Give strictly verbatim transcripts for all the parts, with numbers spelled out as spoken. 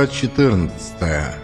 Глава четырнадцатая.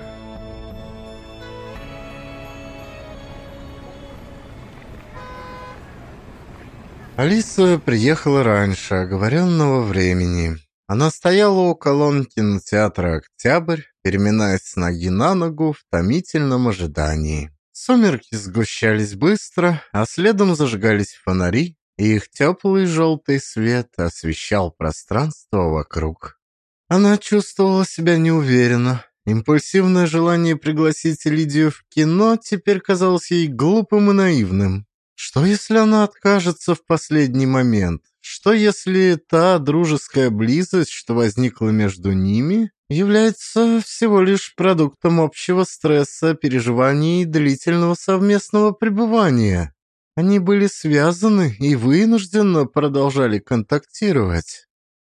Алиса приехала раньше оговоренного времени. Она стояла у колонн кинотеатра «Октябрь», переминаясь с ноги на ногу в томительном ожидании. Сумерки сгущались быстро, а следом зажигались фонари, и их теплый желтый свет освещал пространство вокруг. Она чувствовала себя неуверенно. Импульсивное желание пригласить Лидию в кино теперь казалось ей глупым и наивным. Что, если она откажется в последний момент? Что, если та дружеская близость, что возникла между ними, является всего лишь продуктом общего стресса, переживаний и длительного совместного пребывания? Они были связаны и вынужденно продолжали контактировать.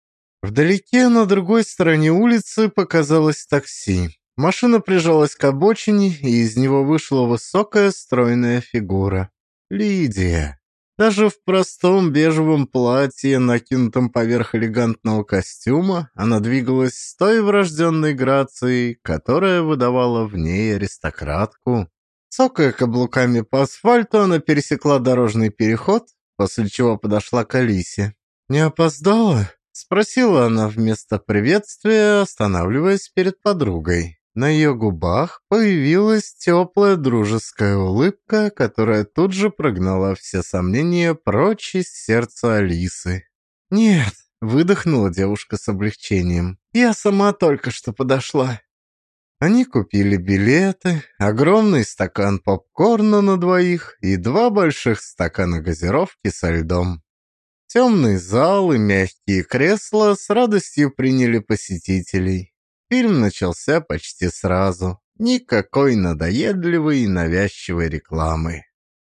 Вдалеке, на другой стороне улицы, показалось такси. Машина прижалась к обочине, и из него вышла высокая стройная фигура. Лидия. Даже в простом бежевом платье, накинутом поверх элегантного костюма, она двигалась с той врожденной грацией, которая выдавала в ней аристократку. Цокая каблуками по асфальту, она пересекла дорожный переход, после чего подошла к Алисе. «Не опоздала?» — спросила она вместо приветствия, останавливаясь перед подругой. На ее губах появилась теплая дружеская улыбка, которая тут же прогнала все сомнения прочь из сердца Алисы. «Нет», — выдохнула девушка с облегчением, — «я сама только что подошла». Они купили билеты, огромный стакан попкорна на двоих и два больших стакана газировки со льдом. Темный зал и мягкие кресла с радостью приняли посетителей. Фильм начался почти сразу. Никакой надоедливой и навязчивой рекламы.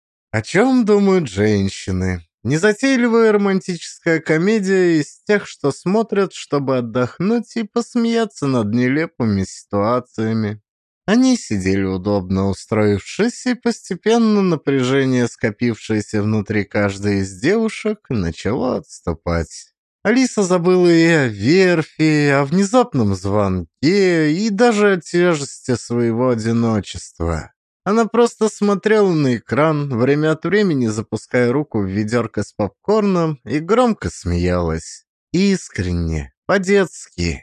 О чем думают женщины? Незатейливая романтическая комедия из тех, что смотрят, чтобы отдохнуть и посмеяться над нелепыми ситуациями. Они сидели удобно устроившись, и постепенно напряжение, скопившееся внутри каждой из девушек, начало отступать. Алиса забыла и о верфи, о внезапном звонке, и даже о тяжести своего одиночества. Она просто смотрела на экран, время от времени запуская руку в ведерко с попкорном, и громко смеялась. Искренне, по-детски.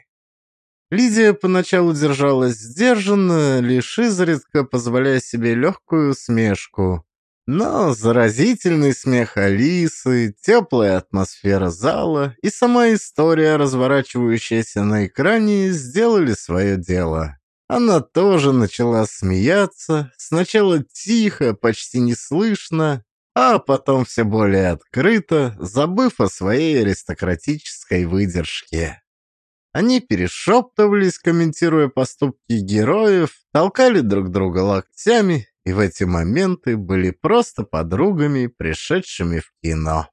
Лидия поначалу держалась сдержанно, лишь изредка позволяя себе легкую усмешку. Но заразительный смех Алисы, теплая атмосфера зала и сама история, разворачивающаяся на экране, сделали свое дело. Она тоже начала смеяться, сначала тихо, почти неслышно, а потом все более открыто, забыв о своей аристократической выдержке. Они перешептывались, комментируя поступки героев, толкали друг друга локтями, и в эти моменты были просто подругами, пришедшими в кино.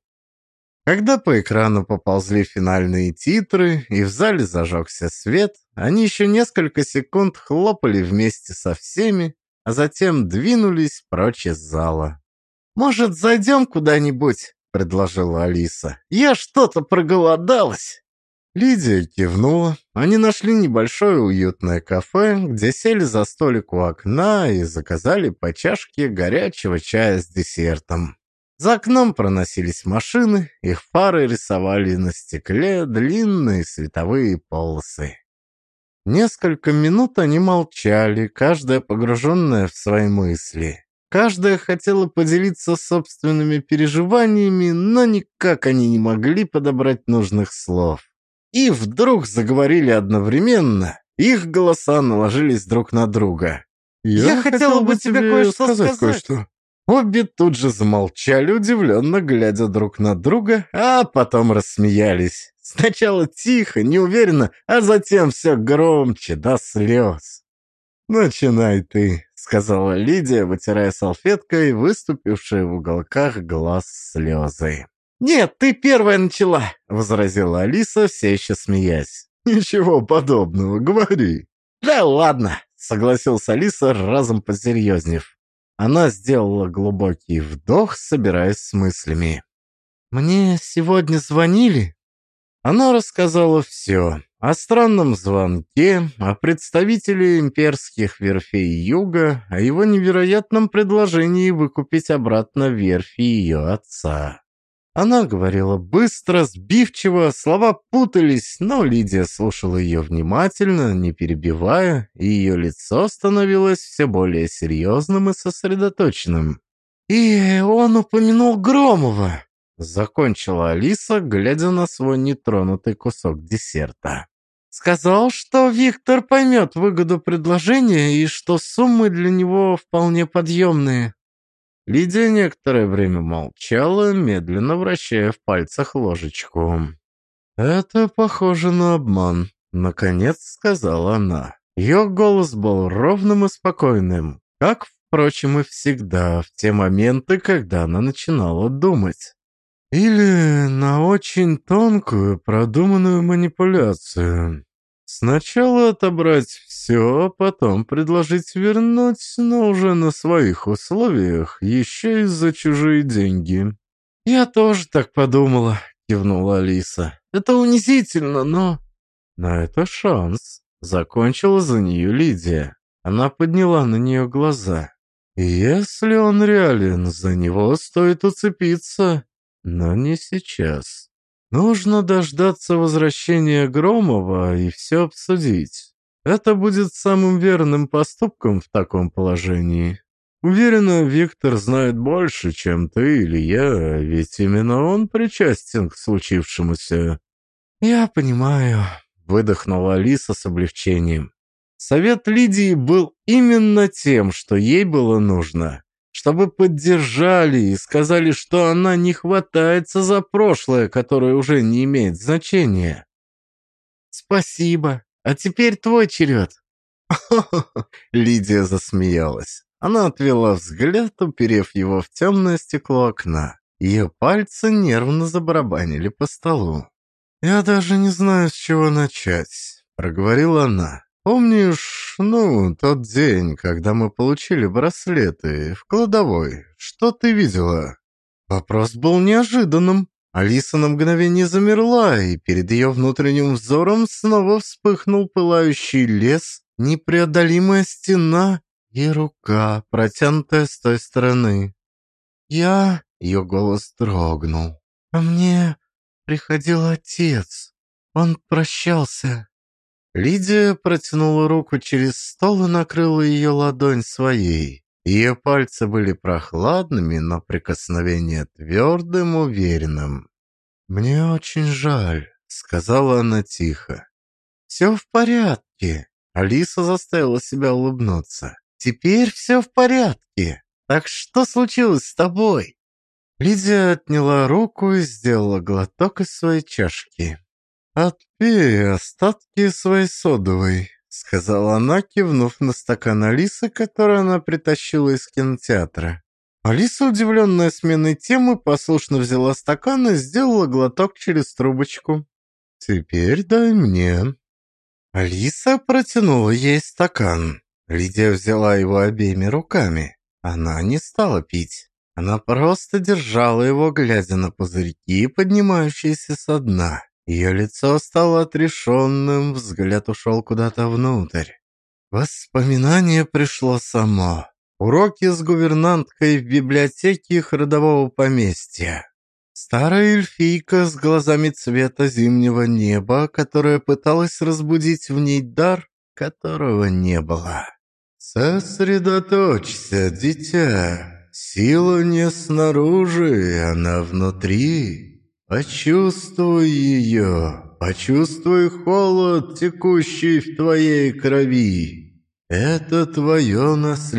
Когда по экрану поползли финальные титры, и в зале зажегся свет, они еще несколько секунд хлопали вместе со всеми, а затем двинулись прочь из зала. «Может, зайдем куда-нибудь?» — предложила Алиса. «Я что-то проголодалась!» Лидия кивнула. Они нашли небольшое уютное кафе, где сели за столик у окна и заказали по чашке горячего чая с десертом. За окном проносились машины, их фары рисовали на стекле длинные световые полосы. Несколько минут они молчали, каждая погруженная в свои мысли. Каждая хотела поделиться собственными переживаниями, но никак они не могли подобрать нужных слов. И вдруг заговорили одновременно. Их голоса наложились друг на друга. «Я, Я хотела бы тебе кое-что сказать». Кое-что. Обе тут же замолчали, удивленно глядя друг на друга, а потом рассмеялись. Сначала тихо, неуверенно, а затем все громче, до слез. «Начинай ты», — сказала Лидия, вытирая салфеткой выступившие в уголках глаз слезы. «Нет, ты первая начала», — возразила Алиса, все еще смеясь. «Ничего подобного, говори». «Да ладно», — согласилась Алиса, разом посерьезнев. Она сделала глубокий вдох, собираясь с мыслями. «Мне сегодня звонили?» Она рассказала все. О странном звонке, о представителе имперских верфей Юга, о его невероятном предложении выкупить обратно верфи ее отца. Она говорила быстро, сбивчиво, слова путались, но Лидия слушала ее внимательно, не перебивая, и ее лицо становилось все более серьезным и сосредоточенным. «И он упомянул Громова», — закончила Алиса, глядя на свой нетронутый кусок десерта. «Сказал, что Виктор поймет выгоду предложения и что суммы для него вполне подъемные». Лидия некоторое время молчала, медленно вращая в пальцах ложечку. «Это похоже на обман», — наконец сказала она. Ее голос был ровным и спокойным, как, впрочем, и всегда в те моменты, когда она начинала думать. «Или на очень тонкую, продуманную манипуляцию. Сначала отобрать все, потом предложить вернуть, но уже на своих условиях, еще и за чужие деньги». «Я тоже так подумала», — кивнула Алиса. «Это унизительно, но...» «Но это шанс», — закончила за нее Лидия. Она подняла на нее глаза. «Если он реален, за него стоит уцепиться, но не сейчас. Нужно дождаться возвращения Громова и все обсудить. Это будет самым верным поступком в таком положении. Уверена, Виктор знает больше, чем ты или я, ведь именно он причастен к случившемуся». «Я понимаю», — выдохнула Алиса с облегчением. Совет Лидии был именно тем, что ей было нужно. Чтобы поддержали и сказали, что она не хватается за прошлое, которое уже не имеет значения. «Спасибо. А теперь твой черед». Лидия засмеялась. Она отвела взгляд, уперев его в темное стекло окна. Ее пальцы нервно забарабанили по столу. «Я даже не знаю, с чего начать», — проговорила она. «Помнишь, ну, тот день, когда мы получили браслеты в кладовой? Что ты видела?» Вопрос был неожиданным. Алиса на мгновение замерла, и перед ее внутренним взором снова вспыхнул пылающий лес, непреодолимая стена и рука, протянутая с той стороны. «Я...» — ее голос дрогнул. «Ко мне приходил отец. Он прощался». Лидия протянула руку через стол и накрыла ее ладонь своей. Ее пальцы были прохладными, но прикосновение твердым, уверенным. «Мне очень жаль», — сказала она тихо. «Все в порядке». Алиса заставила себя улыбнуться. «Теперь все в порядке. Так что случилось с тобой?» Лидия отняла руку и сделала глоток из своей чашки. «Отпей остатки своей содовой», — сказала она, кивнув на стакан Алисы, который она притащила из кинотеатра. Алиса, удивленная сменой темы, послушно взяла стакан и сделала глоток через трубочку. «Теперь дай мне». Алиса протянула ей стакан. Лидия взяла его обеими руками. Она не стала пить. Она просто держала его, глядя на пузырьки, поднимающиеся со дна. Ее лицо стало отрешенным, взгляд ушел куда-то внутрь. Воспоминание пришло само. Уроки с гувернанткой в библиотеке их родового поместья. Старая эльфийка с глазами цвета зимнего неба, которая пыталась разбудить в ней дар, которого не было. «Сосредоточься, дитя. Сила не снаружи, она внутри. Почувствуй ее, почувствуй холод, текущий в твоей крови. Это твое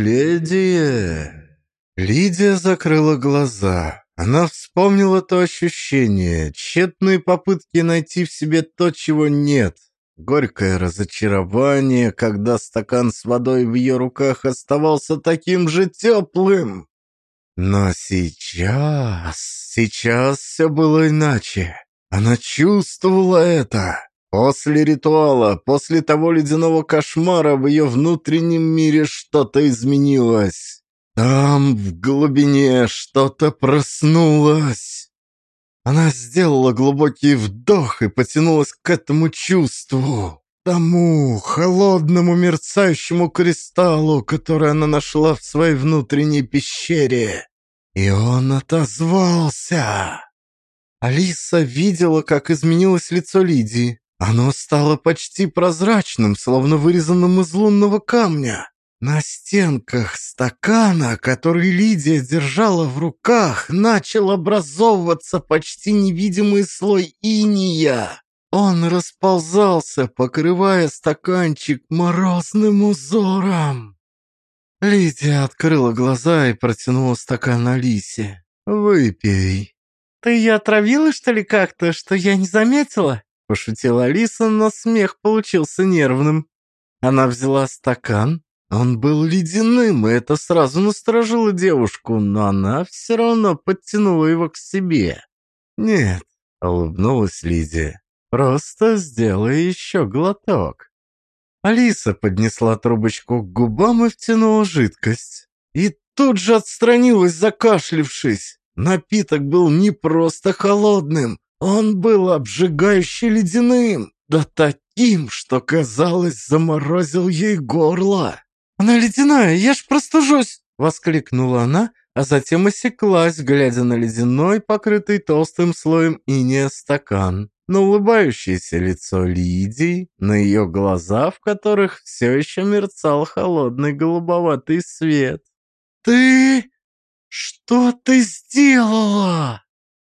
наследие». Лидия закрыла глаза. Она вспомнила то ощущение, тщетные попытки найти в себе то, чего нет. Горькое разочарование, когда стакан с водой в ее руках оставался таким же теплым. Но сейчас, сейчас все было иначе. Она чувствовала это. После ритуала, после того ледяного кошмара в ее внутреннем мире что-то изменилось. Там, в глубине, что-то проснулось. Она сделала глубокий вдох и потянулась к этому чувству, тому холодному мерцающему кристаллу, который она нашла в своей внутренней пещере. И он отозвался. Алиса видела, как изменилось лицо Лидии. Оно стало почти прозрачным, словно вырезанным из лунного камня. На стенках стакана, который Лидия держала в руках, начал образовываться почти невидимый слой инея. Он расползался, покрывая стаканчик морозным узором. Лидия открыла глаза и протянула стакан Алисе. «Выпей». «Ты ее отравила, что ли, как-то, что я не заметила?» Пошутила Алиса, но смех получился нервным. Она взяла стакан. Он был ледяным, и это сразу насторожило девушку, но она все равно подтянула его к себе. «Нет», — улыбнулась Лидия, — «просто сделай еще глоток». Алиса поднесла трубочку к губам и втянула жидкость. И тут же отстранилась, закашлившись. Напиток был не просто холодным, он был обжигающе ледяным, да таким, что, казалось, заморозил ей горло. «Она ледяная, я ж простужусь!» — воскликнула она, а затем осеклась, глядя на ледяной, покрытый толстым слоем инея стакан, на улыбающееся лицо Лидии, на ее глаза, в которых все еще мерцал холодный голубоватый свет. «Ты... что ты сделала?»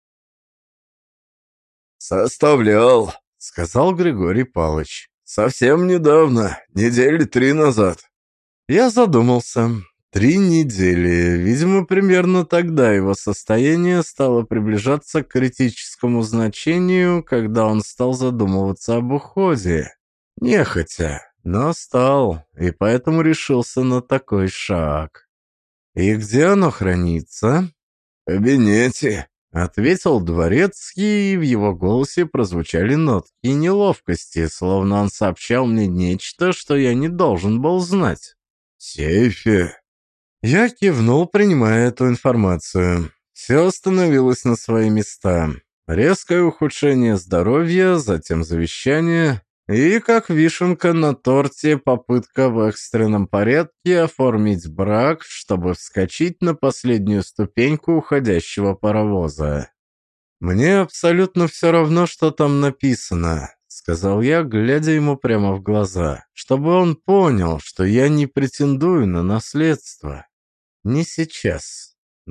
«Составлял», — сказал Григорий Палыч. «Совсем недавно, недели три назад». Я задумался. Три недели. Видимо, примерно тогда его состояние стало приближаться к критическому значению, когда он стал задумываться об уходе. Нехотя, но стал, и поэтому решился на такой шаг. «И где оно хранится?» «В кабинете», — ответил дворецкий, и в его голосе прозвучали нотки неловкости, словно он сообщал мне нечто, что я не должен был знать. «В сейфе». Я кивнул, принимая эту информацию. Все остановилось на свои места. Резкое ухудшение здоровья, затем завещание и, как вишенка на торте, попытка в экстренном порядке оформить брак, чтобы вскочить на последнюю ступеньку уходящего паровоза. «Мне абсолютно все равно, что там написано», — сказал я, глядя ему прямо в глаза, чтобы он понял, что я не претендую на наследство. Не сейчас.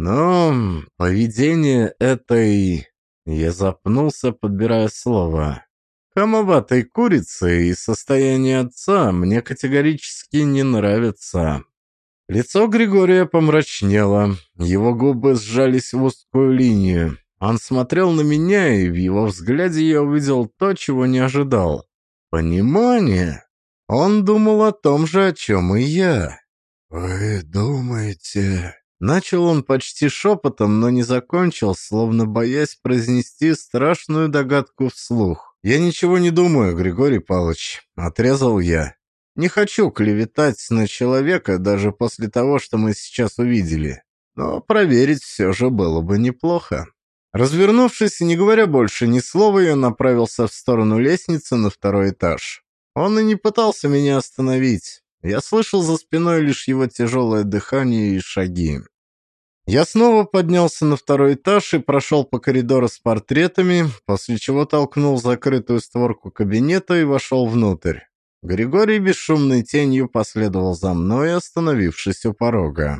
Но поведение этой... Я запнулся, подбирая слово. Хамоватой курицы и состояние отца мне категорически не нравится. Лицо Григория помрачнело, его губы сжались в узкую линию. Он смотрел на меня, и в его взгляде я увидел то, чего не ожидал. Понимание. Он думал о том же, о чем и я. «Вы думаете...» Начал он почти шепотом, но не закончил, словно боясь произнести страшную догадку вслух. «Я ничего не думаю, Григорий Павлович», — отрезал я. «Не хочу клеветать на человека даже после того, что мы сейчас увидели. Но проверить все же было бы неплохо». Развернувшись и не говоря больше ни слова, я направился в сторону лестницы на второй этаж. Он и не пытался меня остановить. Я слышал за спиной лишь его тяжелое дыхание и шаги. Я снова поднялся на второй этаж и прошел по коридору с портретами, после чего толкнул закрытую створку кабинета и вошел внутрь. Григорий бесшумной тенью последовал за мной, остановившись у порога.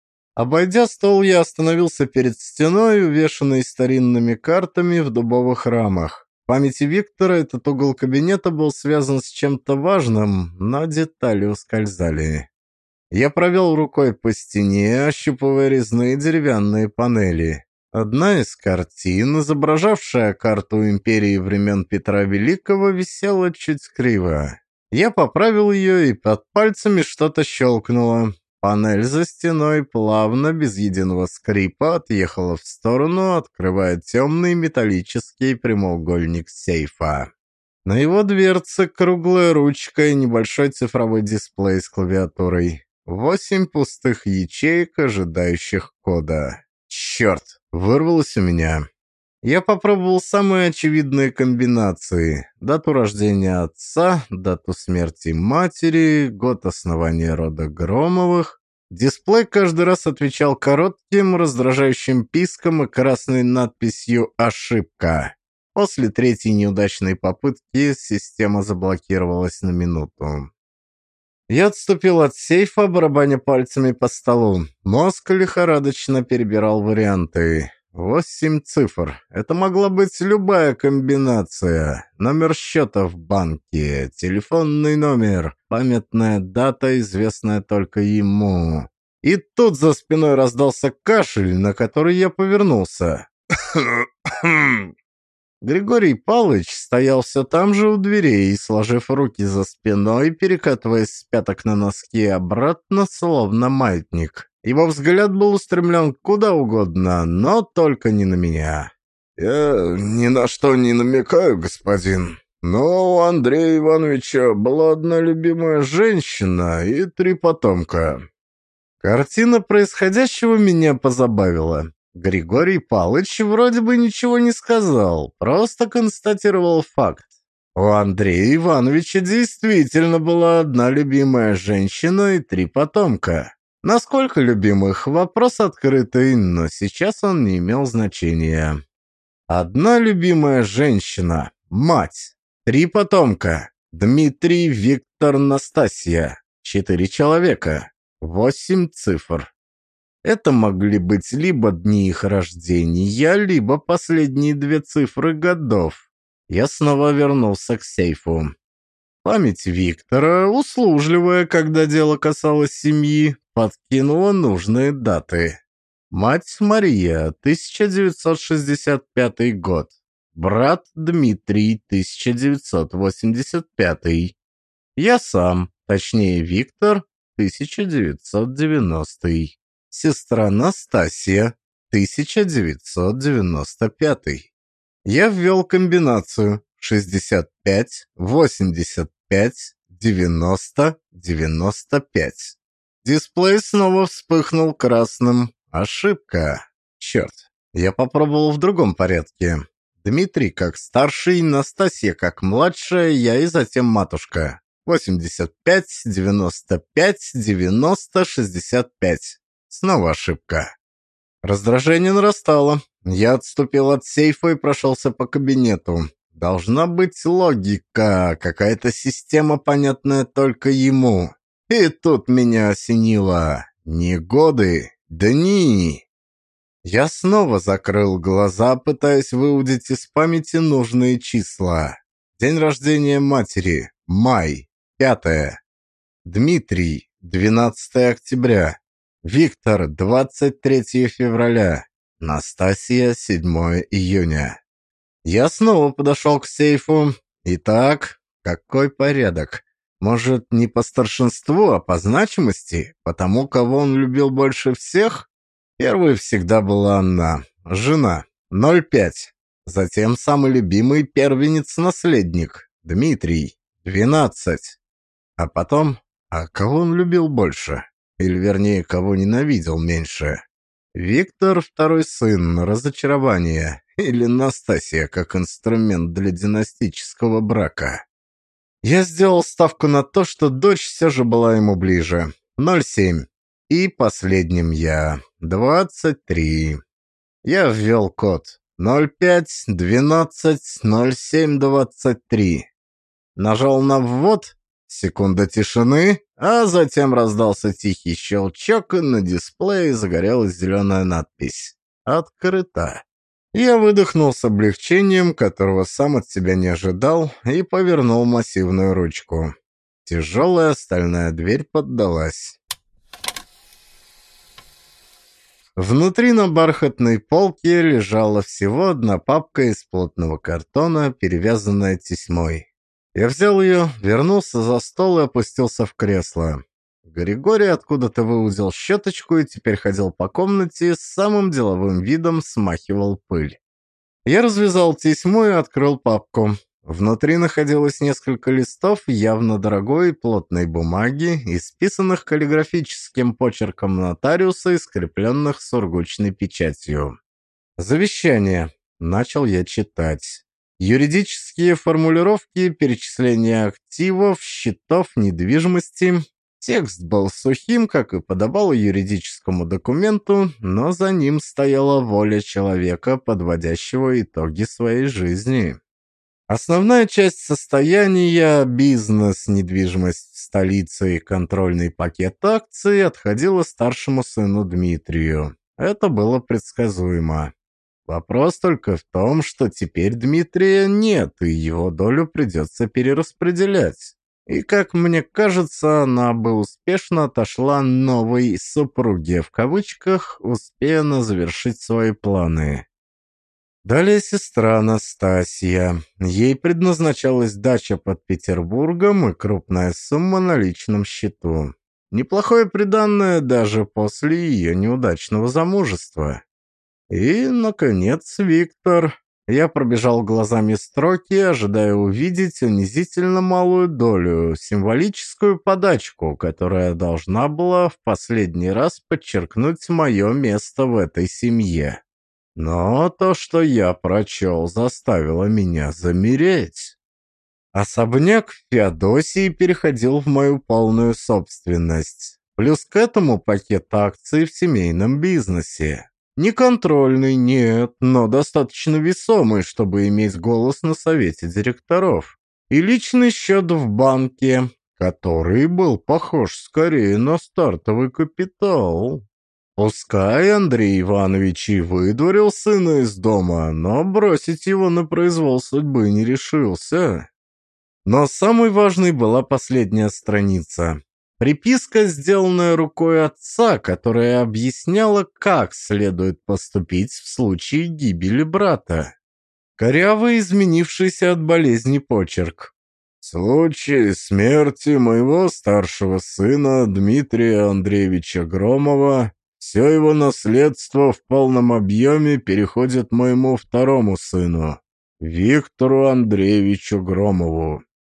Обойдя стол, я остановился перед стеной, увешанной старинными картами в дубовых рамах. В памяти Виктора этот угол кабинета был связан с чем-то важным, но детали ускользали. Я провел рукой по стене, ощупывая резные деревянные панели. Одна из картин, изображавшая карту империи времен Петра Великого, висела чуть криво. Я поправил ее, и под пальцами что-то щелкнуло. Панель за стеной плавно, без единого скрипа, отъехала в сторону, открывая темный металлический прямоугольник сейфа. На его дверце круглая ручка и небольшой цифровой дисплей с клавиатурой. Восемь пустых ячеек, ожидающих кода. «Черт!» — вырвалось у меня. Я попробовал самые очевидные комбинации. Дату рождения отца, дату смерти матери, год основания рода Громовых. Дисплей каждый раз отвечал коротким, раздражающим писком и красной надписью «Ошибка». После третьей неудачной попытки система заблокировалась на минуту. Я отступил от сейфа, барабаня пальцами по столу. Мозг лихорадочно перебирал варианты. Восемь цифр. Это могла быть любая комбинация. Номер счета в банке, телефонный номер, памятная дата, известная только ему. И тут за спиной раздался кашель, на который я повернулся. Григорий Палыч стоял все там же у дверей, сложив руки за спиной, перекатываясь с пяток на носки обратно, словно маятник. Его взгляд был устремлен куда угодно, но только не на меня. «Я ни на что не намекаю, господин, но у Андрея Ивановича была одна любимая женщина и три потомка». Картина происходящего меня позабавила. Григорий Палыч вроде бы ничего не сказал, просто констатировал факт. У Андрея Ивановича действительно была одна любимая женщина и три потомка. Насколько любимых — вопрос открытый, но сейчас он не имел значения. Одна любимая женщина — мать. Три потомка — Дмитрий, Виктор, Настасья. Четыре человека. Восемь цифр. Это могли быть либо дни их рождения, либо последние две цифры годов. Я снова вернулся к сейфу. Память Виктора, услужливая, когда дело касалось семьи, подкинула нужные даты. Мать Мария, тысяча девятьсот шестьдесят пятый год. Брат Дмитрий, тысяча девятьсот восемьдесят пятый. Я сам, точнее Виктор, тысяча девятьсот девяностый. Сестра Настасья, тысяча девятьсот девяносто пятый. Я ввел комбинацию шестьдесят пять, восемьдесят пять, девяносто, девяносто пять. Дисплей снова вспыхнул красным. Ошибка. Черт. Я попробовал в другом порядке. Дмитрий как старший, Настасья как младшая, я и затем матушка. восемьдесят пять, девяносто пять, девяносто, шестьдесят пять. Снова ошибка. Раздражение нарастало. Я отступил от сейфа и прошелся по кабинету. Должна быть логика, какая-то система, понятная только ему. И тут меня осенило. Не годы, дни. Я снова закрыл глаза, пытаясь выудить из памяти нужные числа. День рождения матери. Май. Пятое. Дмитрий. двенадцатое октября. Виктор, двадцать третье февраля. Настасья, седьмое июня. Я снова подошел к сейфу. Итак, какой порядок? Может, не по старшинству, а по значимости? Потому, кого он любил больше всех? Первой всегда была она, жена, ноль пять. Затем самый любимый первенец-наследник, Дмитрий, двенадцать. А потом, а кого он любил больше? Или, вернее, кого ненавидел меньше? Виктор, второй сын, разочарование. Или Настасья, как инструмент для династического брака. Я сделал ставку на то, что дочь все же была ему ближе. ноль семь. И последним я. двадцать три. Я ввел код. ноль пять, двенадцать, ноль семь, двадцать три. Нажал на ввод. Секунда тишины, а затем раздался тихий щелчок, и на дисплее загорелась зеленая надпись «Открыто». Я выдохнул с облегчением, которого сам от себя не ожидал, и повернул массивную ручку. Тяжелая стальная дверь поддалась. Внутри на бархатной полке лежала всего одна папка из плотного картона, перевязанная тесьмой. Я взял ее, вернулся за стол и опустился в кресло. Григорий откуда-то выудил щеточку и теперь ходил по комнате и с самым деловым видом смахивал пыль. Я развязал тесьму и открыл папку. Внутри находилось несколько листов явно дорогой и плотной бумаги, исписанных каллиграфическим почерком нотариуса и скрепленных сургучной печатью. Завещание. Начал я читать. Юридические формулировки, перечисления активов, счетов, недвижимости. Текст был сухим, как и подобало юридическому документу, но за ним стояла воля человека, подводящего итоги своей жизни. Основная часть состояния, бизнес, недвижимость в столице и контрольный пакет акций отходила старшему сыну Дмитрию. Это было предсказуемо. Вопрос только в том, что теперь Дмитрия нет, и его долю придется перераспределять. И, как мне кажется, она бы успешно отошла новой «супруге» в кавычках, успея завершить свои планы. Далее сестра Анастасия. Ей предназначалась дача под Петербургом и крупная сумма на личном счету. Неплохое приданное даже после ее неудачного замужества. И, наконец, Виктор. Я пробежал глазами строки, ожидая увидеть унизительно малую долю, символическую подачку, которая должна была в последний раз подчеркнуть мое место в этой семье. Но то, что я прочел, заставило меня замереть. Особняк в Феодосии переходил в мою полную собственность. Плюс к этому пакет акций в семейном бизнесе. Не контрольный, нет, но достаточно весомый, чтобы иметь голос на совете директоров. И личный счет в банке, который был похож скорее на стартовый капитал. Пускай Андрей Иванович и выдворил сына из дома, но бросить его на произвол судьбы не решился. Но самой важной была последняя страница. Приписка, сделанная рукой отца, которая объясняла, как следует поступить в случае гибели брата. Корявый, изменившийся от болезни почерк. В случае смерти моего старшего сына Дмитрия Андреевича Громова все его наследство в полном объеме переходит моему второму сыну, Виктору Андреевичу Громову.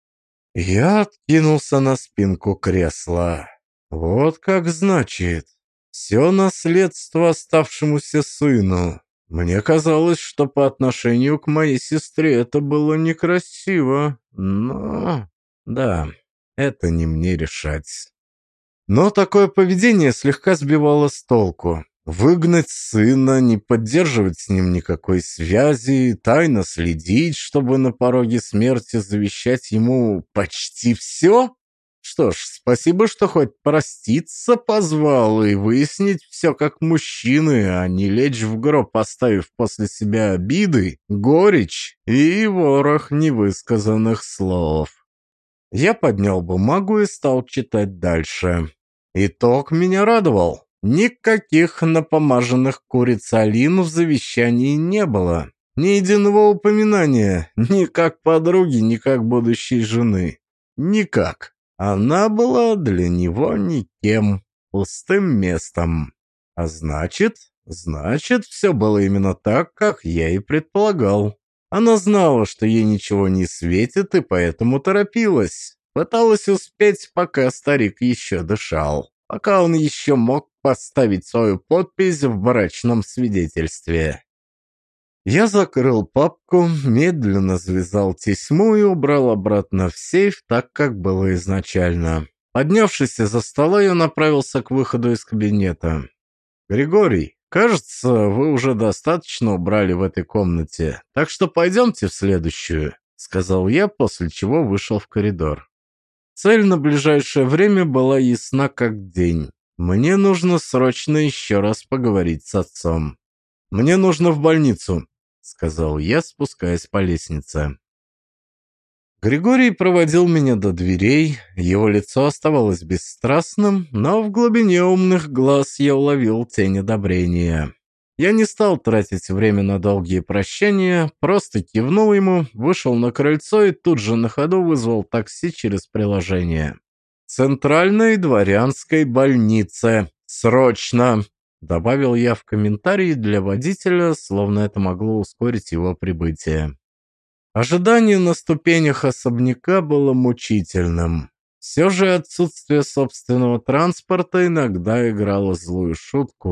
Я откинулся на спинку кресла. Вот как значит. Все наследство оставшемуся сыну. Мне казалось, что по отношению к моей сестре это было некрасиво. Но... да, это не мне решать. Но такое поведение слегка сбивало с толку. Выгнать сына, не поддерживать с ним никакой связи, тайно следить, чтобы на пороге смерти завещать ему почти все? Что ж, спасибо, что хоть проститься позвал и выяснить все как мужчины, а не лечь в гроб, оставив после себя обиды, горечь и ворох невысказанных слов. Я поднял бумагу и стал читать дальше. Итог меня радовал. Никаких напомаженных куриц Алин в завещании не было. Ни единого упоминания, ни как подруги, ни как будущей жены. Никак. Она была для него никем, пустым местом. А значит, значит, все было именно так, как я и предполагал. Она знала, что ей ничего не светит, и поэтому торопилась. Пыталась успеть, пока старик еще дышал. Пока он еще мог поставить свою подпись в брачном свидетельстве. Я закрыл папку, медленно завязал тесьму и убрал обратно в сейф, так как было изначально. Поднявшись из-за стола, я направился к выходу из кабинета. «Григорий, кажется, вы уже достаточно убрали в этой комнате, так что пойдемте в следующую», — сказал я, после чего вышел в коридор. Цель на ближайшее время была ясна как день. Мне нужно срочно еще раз поговорить с отцом. «Мне нужно в больницу», — сказал я, спускаясь по лестнице. Григорий проводил меня до дверей, его лицо оставалось бесстрастным, но в глубине умных глаз я уловил тень одобрения. Я не стал тратить время на долгие прощания, просто кивнул ему, вышел на крыльцо и тут же на ходу вызвал такси через приложение. «Центральной дворянской больнице. Срочно!» — добавил я в комментарии для водителя, словно это могло ускорить его прибытие. Ожидание на ступенях особняка было мучительным. Все же отсутствие собственного транспорта иногда играло злую шутку.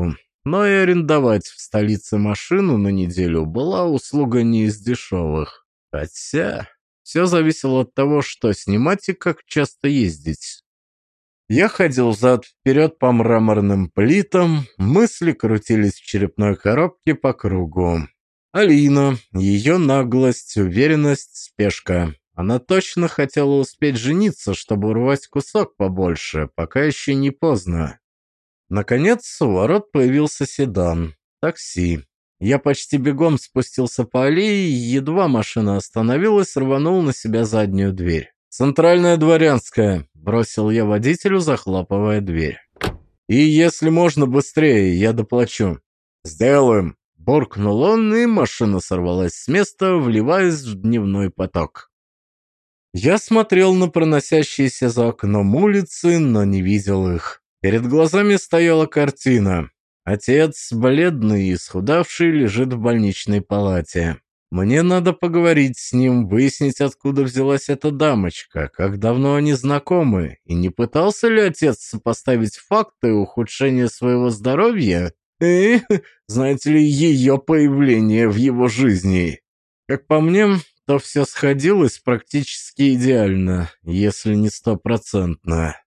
Но и арендовать в столице машину на неделю была услуга не из дешевых. Хотя все зависело от того, что снимать и как часто ездить. Я ходил взад-вперед по мраморным плитам, мысли крутились в черепной коробке по кругу. Алина, ее наглость, уверенность, спешка. Она точно хотела успеть жениться, чтобы урвать кусок побольше, пока еще не поздно. Наконец, у ворот появился седан. Такси. Я почти бегом спустился по аллее, и едва машина остановилась, рванул на себя заднюю дверь. «Центральная дворянская», — бросил я водителю, захлопывая дверь. «И если можно быстрее, я доплачу». «Сделаем», — буркнул он, и машина сорвалась с места, вливаясь в дневной поток. Я смотрел на проносящиеся за окном улицы, но не видел их. Перед глазами стояла картина. Отец, бледный и исхудавший, лежит в больничной палате. Мне надо поговорить с ним, выяснить, откуда взялась эта дамочка, как давно они знакомы, и не пытался ли отец сопоставить факты ухудшения своего здоровья и, знаете ли, ее появление в его жизни. Как по мне, то все сходилось практически идеально, если не стопроцентно.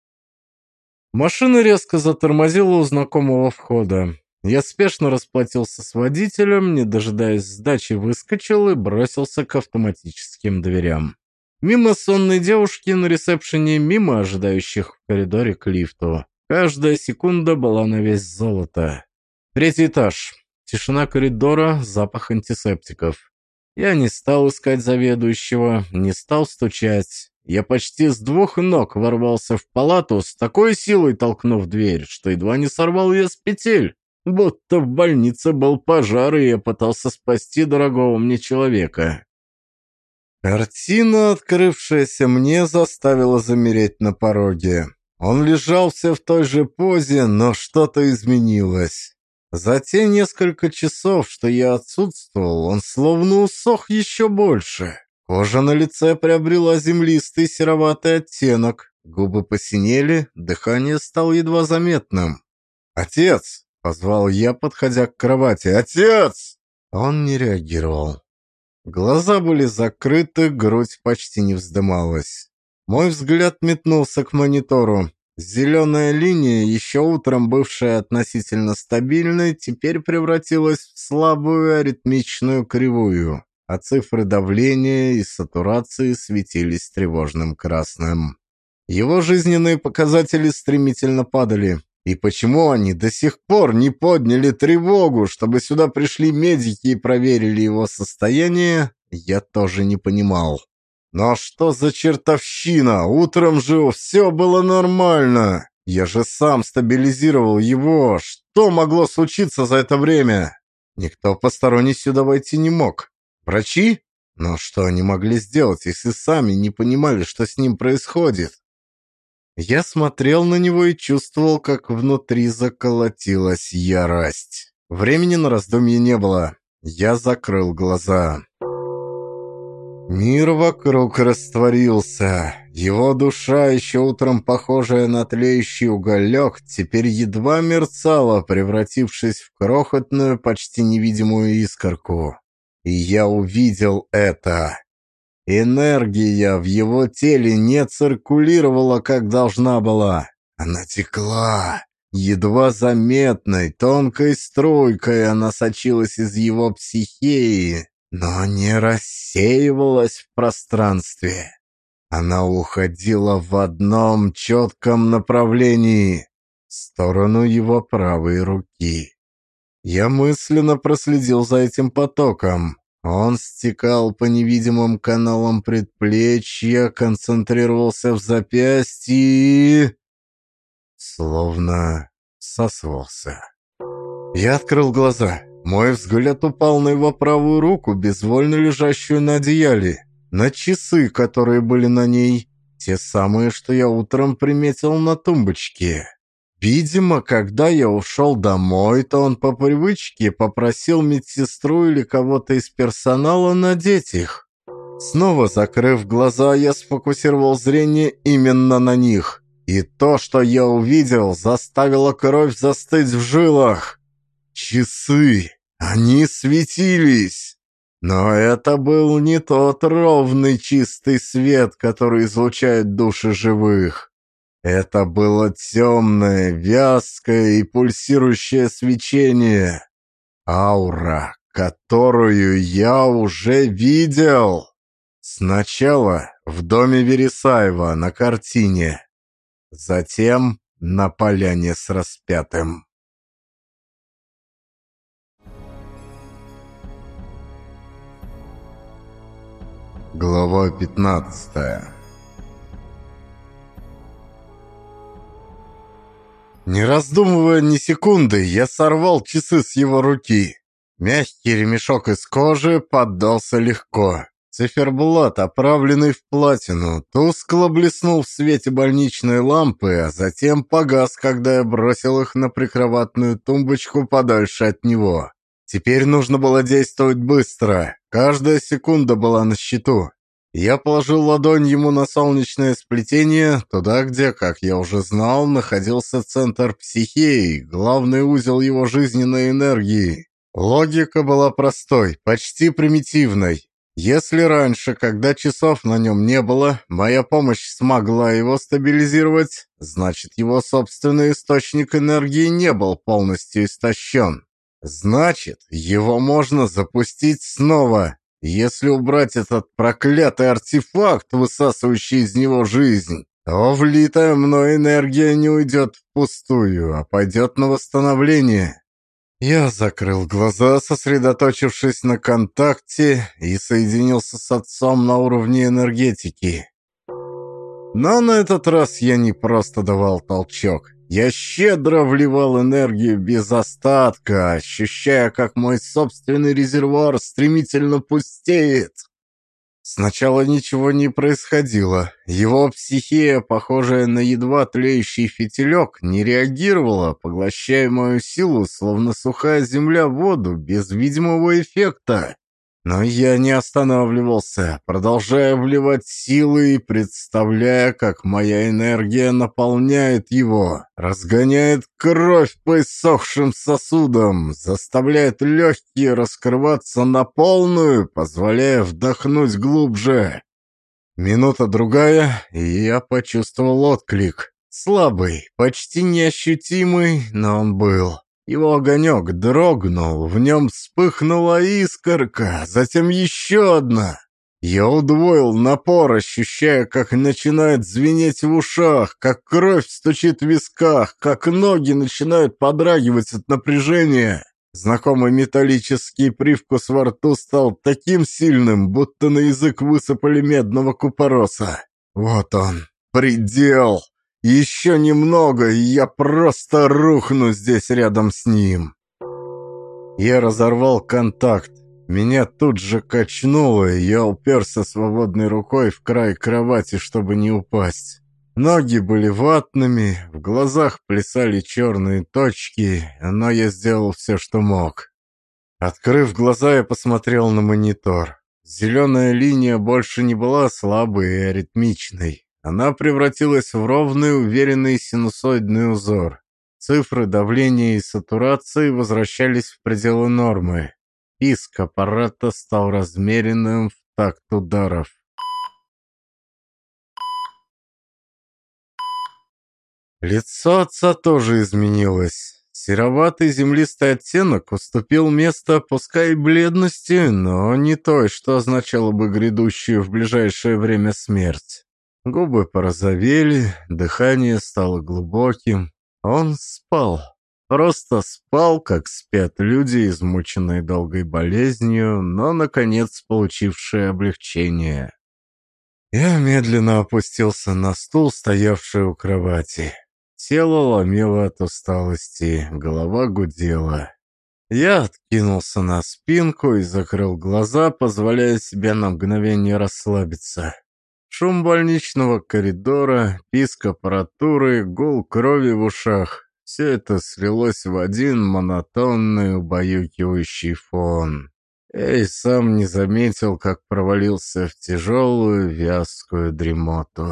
Машина резко затормозила у знакомого входа. Я спешно расплатился с водителем, не дожидаясь сдачи, выскочил и бросился к автоматическим дверям. Мимо сонной девушки на ресепшене, мимо ожидающих в коридоре к лифту. Каждая секунда была на вес золота. Третий этаж. Тишина коридора, запах антисептиков. Я не стал искать заведующего, не стал стучать. Я почти с двух ног ворвался в палату, с такой силой толкнув дверь, что едва не сорвал ее с петель. Будто в больнице был пожар, и я пытался спасти дорогого мне человека. Картина, открывшаяся мне, заставила замереть на пороге. Он лежал все в той же позе, но что-то изменилось. За те несколько часов, что я отсутствовал, он словно усох еще больше. Кожа на лице приобрела землистый сероватый оттенок, губы посинели, дыхание стало едва заметным. «Отец!» — позвал я, подходя к кровати. «Отец!» Он не реагировал. Глаза были закрыты, грудь почти не вздымалась. Мой взгляд метнулся к монитору. Зеленая линия, еще утром бывшая относительно стабильной, теперь превратилась в слабую аритмичную кривую, а цифры давления и сатурации светились тревожным красным. Его жизненные показатели стремительно падали. И почему они до сих пор не подняли тревогу, чтобы сюда пришли медики и проверили его состояние, я тоже не понимал. Но что за чертовщина? Утром же все было нормально. Я же сам стабилизировал его. Что могло случиться за это время? Никто посторонний сюда войти не мог. Врачи? Но что они могли сделать, если сами не понимали, что с ним происходит? Я смотрел на него и чувствовал, как внутри заколотилась ярость. Времени на раздумье не было. Я закрыл глаза. Мир вокруг растворился. Его душа, еще утром похожая на тлеющий уголек, теперь едва мерцала, превратившись в крохотную, почти невидимую искорку. И я увидел это. Энергия в его теле не циркулировала, как должна была. Она текла. Едва заметной, тонкой струйкой она сочилась из его психеи, но не рассеивалась в пространстве. Она уходила в одном четком направлении, в сторону его правой руки. Я мысленно проследил за этим потоком. Он стекал по невидимым каналам предплечья, концентрировался в запястье и... словно всасывался. Я открыл глаза. Мой взгляд упал на его правую руку, безвольно лежащую на одеяле, на часы, которые были на ней, те самые, что я утром приметил на тумбочке. Видимо, когда я ушел домой, то он по привычке попросил медсестру или кого-то из персонала надеть их. Снова закрыв глаза, я сфокусировал зрение именно на них. И то, что я увидел, заставило кровь застыть в жилах. Часы! Они светились! Но это был не тот ровный чистый свет, который излучает души живых. Это было темное, вязкое и пульсирующее свечение. Аура, которую я уже видел. Сначала в доме Вересаева на картине, затем на поляне с распятым. Глава пятнадцатая. Не раздумывая ни секунды, я сорвал часы с его руки. Мягкий ремешок из кожи поддался легко. Циферблат, оправленный в платину, тускло блеснул в свете больничной лампы, а затем погас, когда я бросил их на прикроватную тумбочку подальше от него. Теперь нужно было действовать быстро. Каждая секунда была на счету. Я положил ладонь ему на солнечное сплетение, туда, где, как я уже знал, находился центр психеи, главный узел его жизненной энергии. Логика была простой, почти примитивной. Если раньше, когда часов на нем не было, моя помощь смогла его стабилизировать, значит, его собственный источник энергии не был полностью истощен. Значит, его можно запустить снова, если убрать этот проклятый артефакт, высасывающий из него жизнь. То влитая мной энергия не уйдет впустую, а пойдет на восстановление. Я закрыл глаза, сосредоточившись на контакте, и соединился с отцом на уровне энергетики. Но на этот раз я не просто давал толчок. Я щедро вливал энергию без остатка, ощущая, как мой собственный резервуар стремительно пустеет. Сначала ничего не происходило. Его психия, похожая на едва тлеющий фитилек, не реагировала, поглощая мою силу, словно сухая земля воду, без видимого эффекта. Но я не останавливался, продолжая вливать силы и представляя, как моя энергия наполняет его, разгоняет кровь по иссохшим сосудам, заставляет легкие раскрываться на полную, позволяя вдохнуть глубже. Минута-другая, и я почувствовал отклик. Слабый, почти неощутимый, но он был. Его огонек дрогнул, в нем вспыхнула искорка, затем еще одна. Я удвоил напор, ощущая, как начинает звенеть в ушах, как кровь стучит в висках, как ноги начинают подрагивать от напряжения. Знакомый металлический привкус во рту стал таким сильным, будто на язык высыпали медного купороса. Вот он, предел. Еще немного, и я просто рухну здесь рядом с ним. Я разорвал контакт. Меня тут же качнуло, и я уперся свободной рукой в край кровати, чтобы не упасть. Ноги были ватными, в глазах плясали черные точки, но я сделал все, что мог. Открыв глаза, я посмотрел на монитор. Зеленая линия больше не была слабой и аритмичной. Она превратилась в ровный, уверенный синусоидный узор. Цифры давления и сатурации возвращались в пределы нормы. Писк аппарата стал размеренным в такт ударов. Лицо отца тоже изменилось. Сероватый землистый оттенок уступил место, пускай и бледности, но не той, что означало бы грядущую в ближайшее время смерть. Губы порозовели, дыхание стало глубоким. Он спал. Просто спал, как спят люди, измученные долгой болезнью, но, наконец, получившие облегчение. Я медленно опустился на стул, стоявший у кровати. Тело ломило от усталости, голова гудела. Я откинулся на спинку и закрыл глаза, позволяя себе на мгновение расслабиться. Шум больничного коридора, писк аппаратуры, гул крови в ушах — все это слилось в один монотонный, убаюкивающий фон. Я и сам не заметил, как провалился в тяжелую, вязкую дремоту.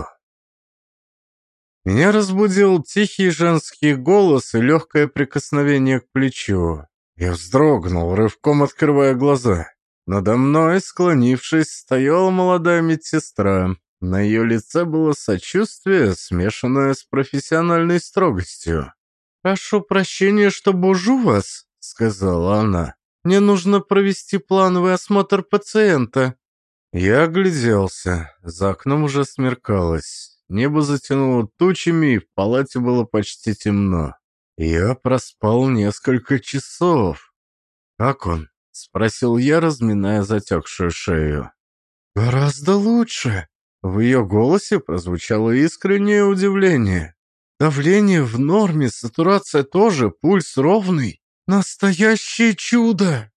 Меня разбудил тихий женский голос и легкое прикосновение к плечу. Я вздрогнул, рывком открывая глаза. Надо мной, склонившись, стояла молодая медсестра. На ее лице было сочувствие, смешанное с профессиональной строгостью. «Прошу прощения, что бужу вас», — сказала она. «Мне нужно провести плановый осмотр пациента». Я огляделся. За окном уже смеркалось. Небо затянуло тучами, и в палате было почти темно. Я проспал несколько часов. «Как он?» — спросил я, разминая затекшую шею. «Гораздо лучше». В ее голосе прозвучало искреннее удивление. «Давление в норме, сатурация тоже, пульс ровный. Настоящее чудо!»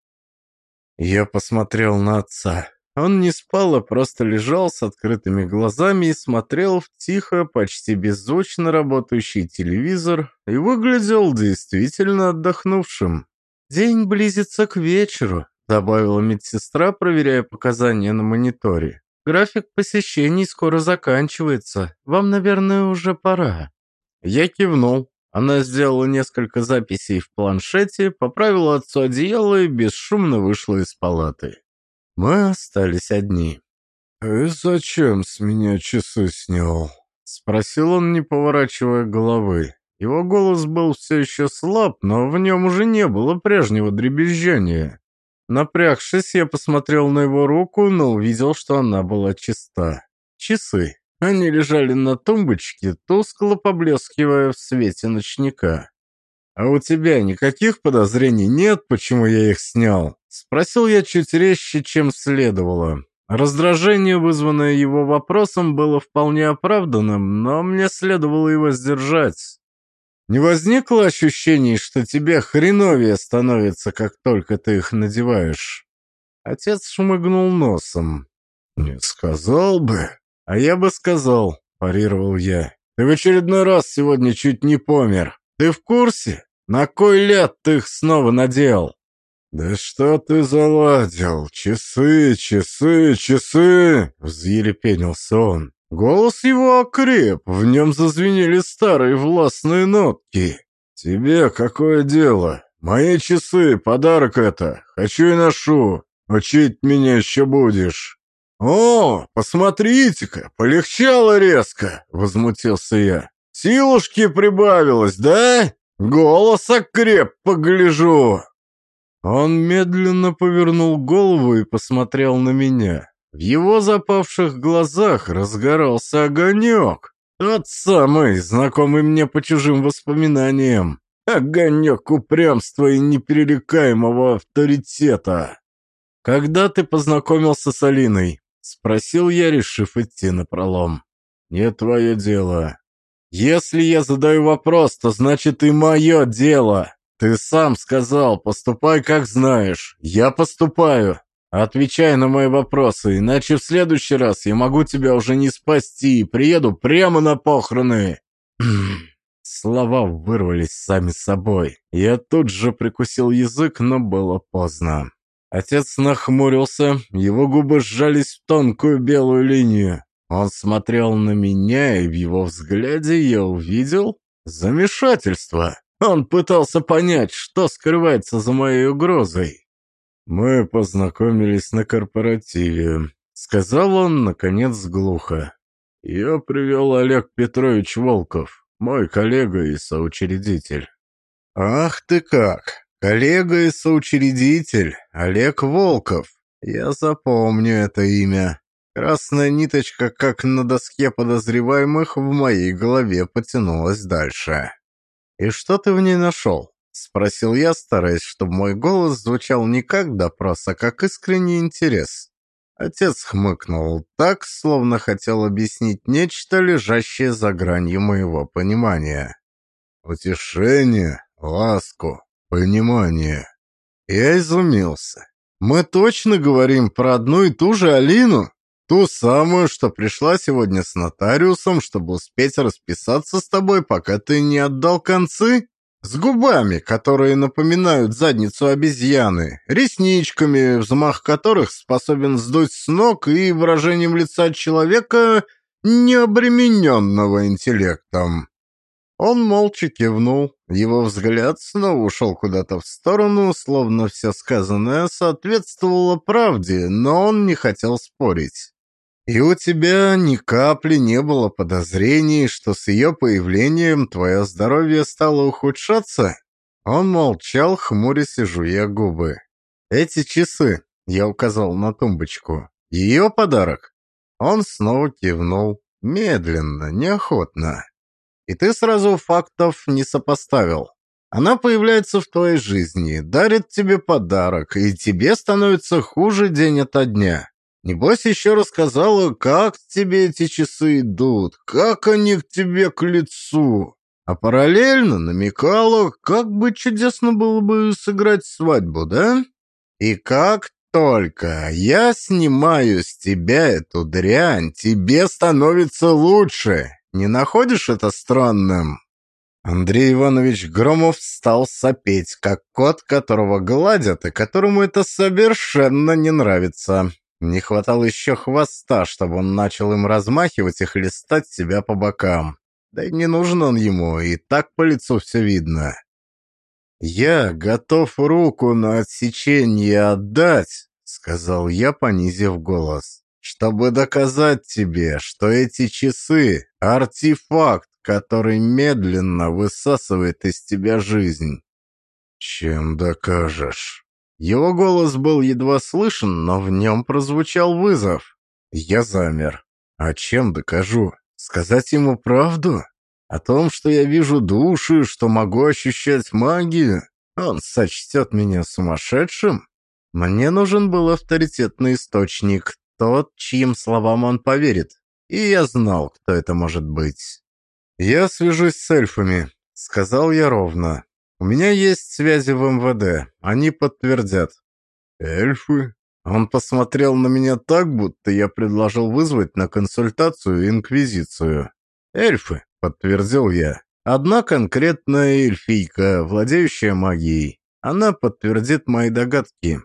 Я посмотрел на отца. Он не спал, а просто лежал с открытыми глазами и смотрел в тихо, почти беззвучно работающий телевизор и выглядел действительно отдохнувшим. «День близится к вечеру», — добавила медсестра, проверяя показания на мониторе. «График посещений скоро заканчивается. Вам, наверное, уже пора». Я кивнул. Она сделала несколько записей в планшете, поправила отцу одеяло и бесшумно вышла из палаты. Мы остались одни. «Ты зачем с меня часы снял?» — спросил он, не поворачивая головы. Его голос был все еще слаб, но в нем уже не было прежнего дребезжания. Напрягшись, я посмотрел на его руку, но увидел, что она была чиста. Часы. Они лежали на тумбочке, тускло поблескивая в свете ночника. «А у тебя никаких подозрений нет, почему я их снял?» — спросил я чуть резче, чем следовало. Раздражение, вызванное его вопросом, было вполне оправданным, но мне следовало его сдержать. «Не возникло ощущений, что тебе хреновее становится, как только ты их надеваешь?» Отец шмыгнул носом. «Не сказал бы». «А я бы сказал», — парировал я. «Ты в очередной раз сегодня чуть не помер. Ты в курсе? На кой ляд ты их снова надел?» «Да что ты заладил? Часы, часы, часы!» — взъерепенился он. Голос его окреп, в нем зазвенели старые властные нотки. «Тебе какое дело? Мои часы, подарок это. Хочу и ношу. Учить меня еще будешь». «О, посмотрите-ка, полегчало резко!» — возмутился я. «Силушки прибавилось, да? Голос окреп, погляжу!» Он медленно повернул голову и посмотрел на меня. В его запавших глазах разгорался огонек. Тот самый, знакомый мне по чужим воспоминаниям. Огонек упрямства и непререкаемого авторитета. «Когда ты познакомился с Алиной?» — спросил я, решив идти напролом. «Не твое дело». «Если я задаю вопрос, то значит и мое дело. Ты сам сказал, поступай как знаешь. Я поступаю. Отвечай на мои вопросы, иначе в следующий раз я могу тебя уже не спасти и приеду прямо на похороны». Слова вырвались сами собой. Я тут же прикусил язык, но было поздно. Отец нахмурился, его губы сжались в тонкую белую линию. Он смотрел на меня, и в его взгляде я увидел замешательство. Он пытался понять, что скрывается за моей угрозой. «Мы познакомились на корпоративе», — сказал он, наконец, глухо. «Ее привел Олег Петрович Волков, мой коллега и соучредитель». «Ах ты как! Коллега и соучредитель Олег Волков. Я запомню это имя. Красная ниточка, как на доске подозреваемых, в моей голове потянулась дальше». «И что ты в ней нашел?» — спросил я, стараясь, чтобы мой голос звучал не как допрос, а как искренний интерес. Отец хмыкнул так, словно хотел объяснить нечто, лежащее за гранью моего понимания. «Утешение, ласку, понимание». Я изумился. «Мы точно говорим про одну и ту же Алину? Ту самую, что пришла сегодня с нотариусом, чтобы успеть расписаться с тобой, пока ты не отдал концы? С губами, которые напоминают задницу обезьяны, ресничками, взмах которых способен сдуть с ног, и выражением лица человека, не обремененного интеллектом». Он молча кивнул, его взгляд снова ушел куда-то в сторону, словно все сказанное соответствовало правде, но он не хотел спорить. «И у тебя ни капли не было подозрений, что с ее появлением твое здоровье стало ухудшаться?» Он молчал, хмурясь и жуя губы. «Эти часы», — я указал на тумбочку, — «ее подарок?» Он снова кивнул, медленно, неохотно. «И ты сразу фактов не сопоставил. Она появляется в твоей жизни, дарит тебе подарок, и тебе становится хуже день ото дня. Небось, еще рассказала, как тебе эти часы идут, как они к тебе к лицу. А параллельно намекала, как бы чудесно было бы сыграть свадьбу, да? И как только я снимаю с тебя эту дрянь, тебе становится лучше. Не находишь это странным?» Андрей Иванович Громов стал сопеть, как кот, которого гладят, и которому это совершенно не нравится. Не хватало еще хвоста, чтобы он начал им размахивать и хлестать себя по бокам. Да и не нужен он ему, и так по лицу все видно. «Я готов руку на отсечение отдать», — сказал я, понизив голос, «чтобы доказать тебе, что эти часы — артефакт, который медленно высасывает из тебя жизнь». «Чем докажешь?» Его голос был едва слышен, но в нем прозвучал вызов. Я замер. «А чем докажу? Сказать ему правду? О том, что я вижу души, что могу ощущать магию? Он сочтет меня сумасшедшим?» Мне нужен был авторитетный источник, тот, чьим словам он поверит. И я знал, кто это может быть. «Я свяжусь с эльфами», — сказал я ровно. «У меня есть связи в эм вэ дэ, они подтвердят». «Эльфы?» Он посмотрел на меня так, будто я предложил вызвать на консультацию инквизицию. «Эльфы», — подтвердил я. «Одна конкретная эльфийка, владеющая магией. Она подтвердит мои догадки».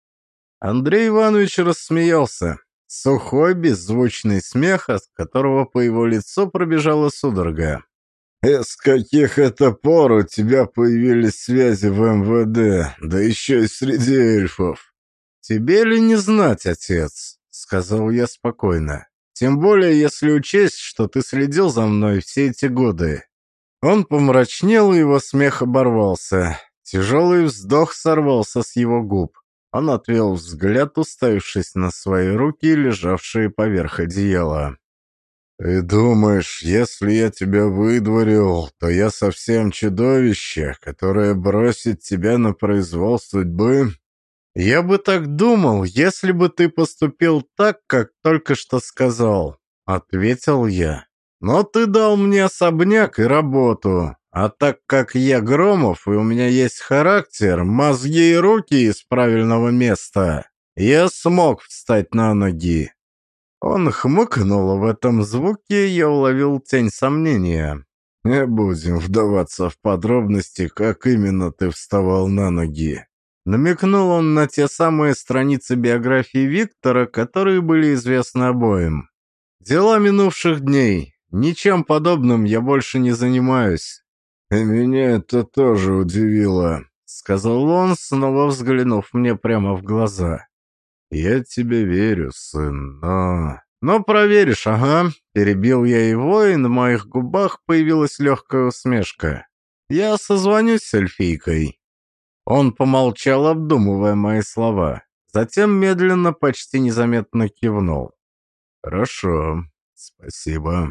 Андрей Иванович рассмеялся. Сухой, беззвучный смех, от которого по его лицу пробежала судорога. «С каких это пор у тебя появились связи в эм вэ дэ, да еще и среди эльфов?» «Тебе ли не знать, отец?» — сказал я спокойно. «Тем более, если учесть, что ты следил за мной все эти годы». Он помрачнел, и его смех оборвался. Тяжелый вздох сорвался с его губ. Он отвел взгляд, уставившись на свои руки, лежавшие поверх одеяла. «Ты думаешь, если я тебя выдворил, то я совсем чудовище, которое бросит тебя на произвол судьбы?» «Я бы так думал, если бы ты поступил так, как только что сказал», — ответил я. «Но ты дал мне особняк и работу, а так как я Громов и у меня есть характер, мозги и руки из правильного места, я смог встать на ноги». Он хмыкнул, в этом звуке я уловил тень сомнения. «Не будем вдаваться в подробности, как именно ты вставал на ноги». Намекнул он на те самые страницы биографии Виктора, которые были известны обоим. «Дела минувших дней. Ничем подобным я больше не занимаюсь». «И меня это тоже удивило», — сказал он, снова взглянув мне прямо в глаза. «Я тебе верю, сын, но...» «Но проверишь, ага», — перебил я его, и на моих губах появилась легкая усмешка. «Я созвонюсь с эльфийкой». Он помолчал, обдумывая мои слова, затем медленно, почти незаметно кивнул. «Хорошо, спасибо».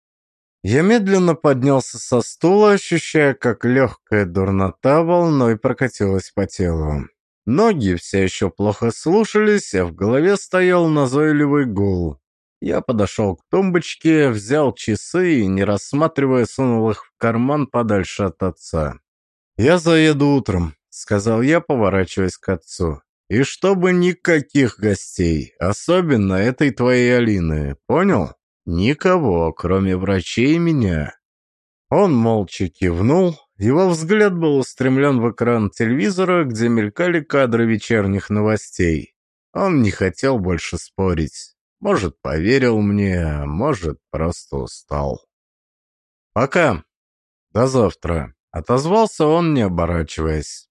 Я медленно поднялся со стула, ощущая, как легкая дурнота волной прокатилась по телу. Ноги все еще плохо слушались, а в голове стоял назойливый гул. Я подошел к тумбочке, взял часы и, не рассматривая, сунул их в карман подальше от отца. «Я заеду утром», — сказал я, поворачиваясь к отцу. «И чтобы никаких гостей, особенно этой твоей Алины, понял? Никого, кроме врачей и меня». Он молча кивнул. Его взгляд был устремлен в экран телевизора, где мелькали кадры вечерних новостей. Он не хотел больше спорить. Может, поверил мне, а может, просто устал. «Пока». «До завтра», — отозвался он, не оборачиваясь.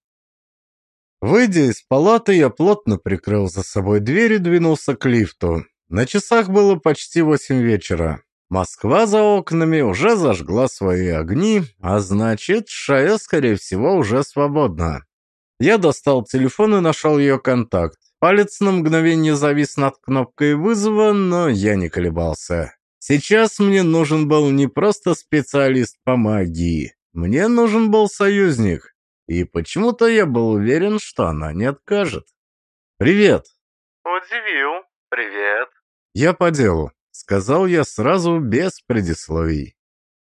Выйдя из палаты, я плотно прикрыл за собой дверь и двинулся к лифту. На часах было почти восемь вечера. Москва за окнами уже зажгла свои огни, а значит, Шая, скорее всего, уже свободна. Я достал телефон и нашел ее контакт. Палец на мгновение завис над кнопкой вызова, но я не колебался. Сейчас мне нужен был не просто специалист по магии. Мне нужен был союзник. И почему-то я был уверен, что она не откажет. «Привет!» «Удивил. Привет». «Я по делу», — сказал я сразу, без предисловий.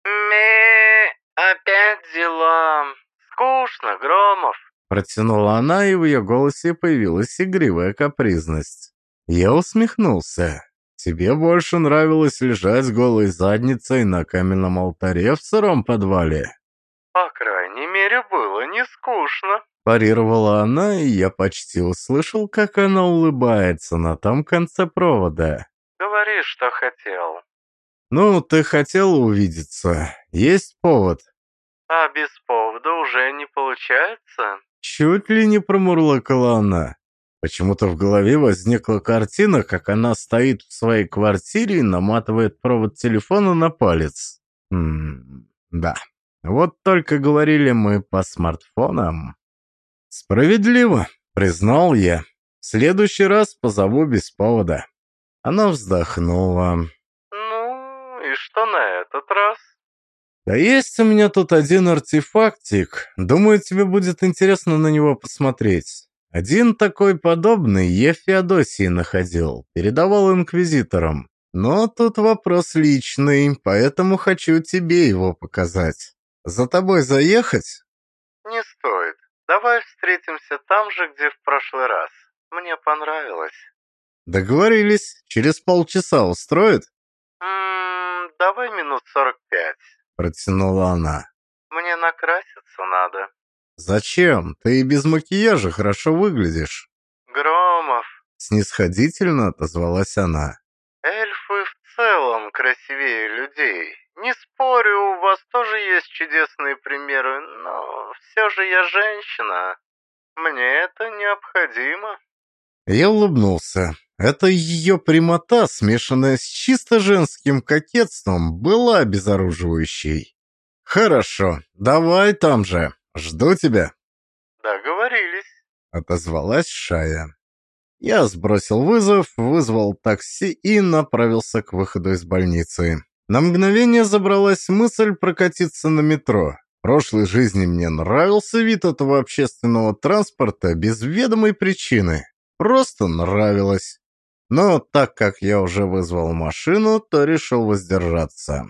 «Ме... Опять дела. Скучно, Громов». Протянула она, и в ее голосе появилась игривая капризность. Я усмехнулся. «Тебе больше нравилось лежать голой задницей на каменном алтаре в сыром подвале?» «По крайней мере, было не скучно». Парировала она, и я почти услышал, как она улыбается на том конце провода. «Говори, что хотел». «Ну, ты хотела увидеться. Есть повод?» «А без повода уже не получается?» Чуть ли не промурлыкала она. Почему-то в голове возникла картина, как она стоит в своей квартире и наматывает провод телефона на палец. Хм, да. Вот только говорили мы по смартфонам. «Справедливо», — признал я. «В следующий раз позову без повода». Она вздохнула. «Ну, и что на этот раз?» «Да есть у меня тут один артефактик. Думаю, тебе будет интересно на него посмотреть. Один такой подобный я в Феодосии находил, передавал инквизиторам. Но тут вопрос личный, поэтому хочу тебе его показать. За тобой заехать?» «Не стоит. Давай встретимся там же, где в прошлый раз. Мне понравилось». «Договорились. Через полчаса устроит?» «Ммм, давай минут сорок пять. Протянула она. Мне накраситься надо». «Зачем? Ты и без макияжа хорошо выглядишь». «Громов, Снисходительно отозвалась она. эльфы в целом красивее людей. Не спорю, у вас тоже есть чудесные примеры, но все же я женщина. Мне это необходимо». Я улыбнулся. Эта ее прямота, смешанная с чисто женским кокетством, была обезоруживающей. «Хорошо, давай там же. Жду тебя», «Договорились». — отозвалась Шая. Я сбросил вызов, вызвал такси и направился к выходу из больницы. На мгновение забралась мысль прокатиться на метро. В прошлой жизни мне нравился вид этого общественного транспорта без ведомой причины. Просто нравилось. Но так как я уже вызвал машину, то решил воздержаться.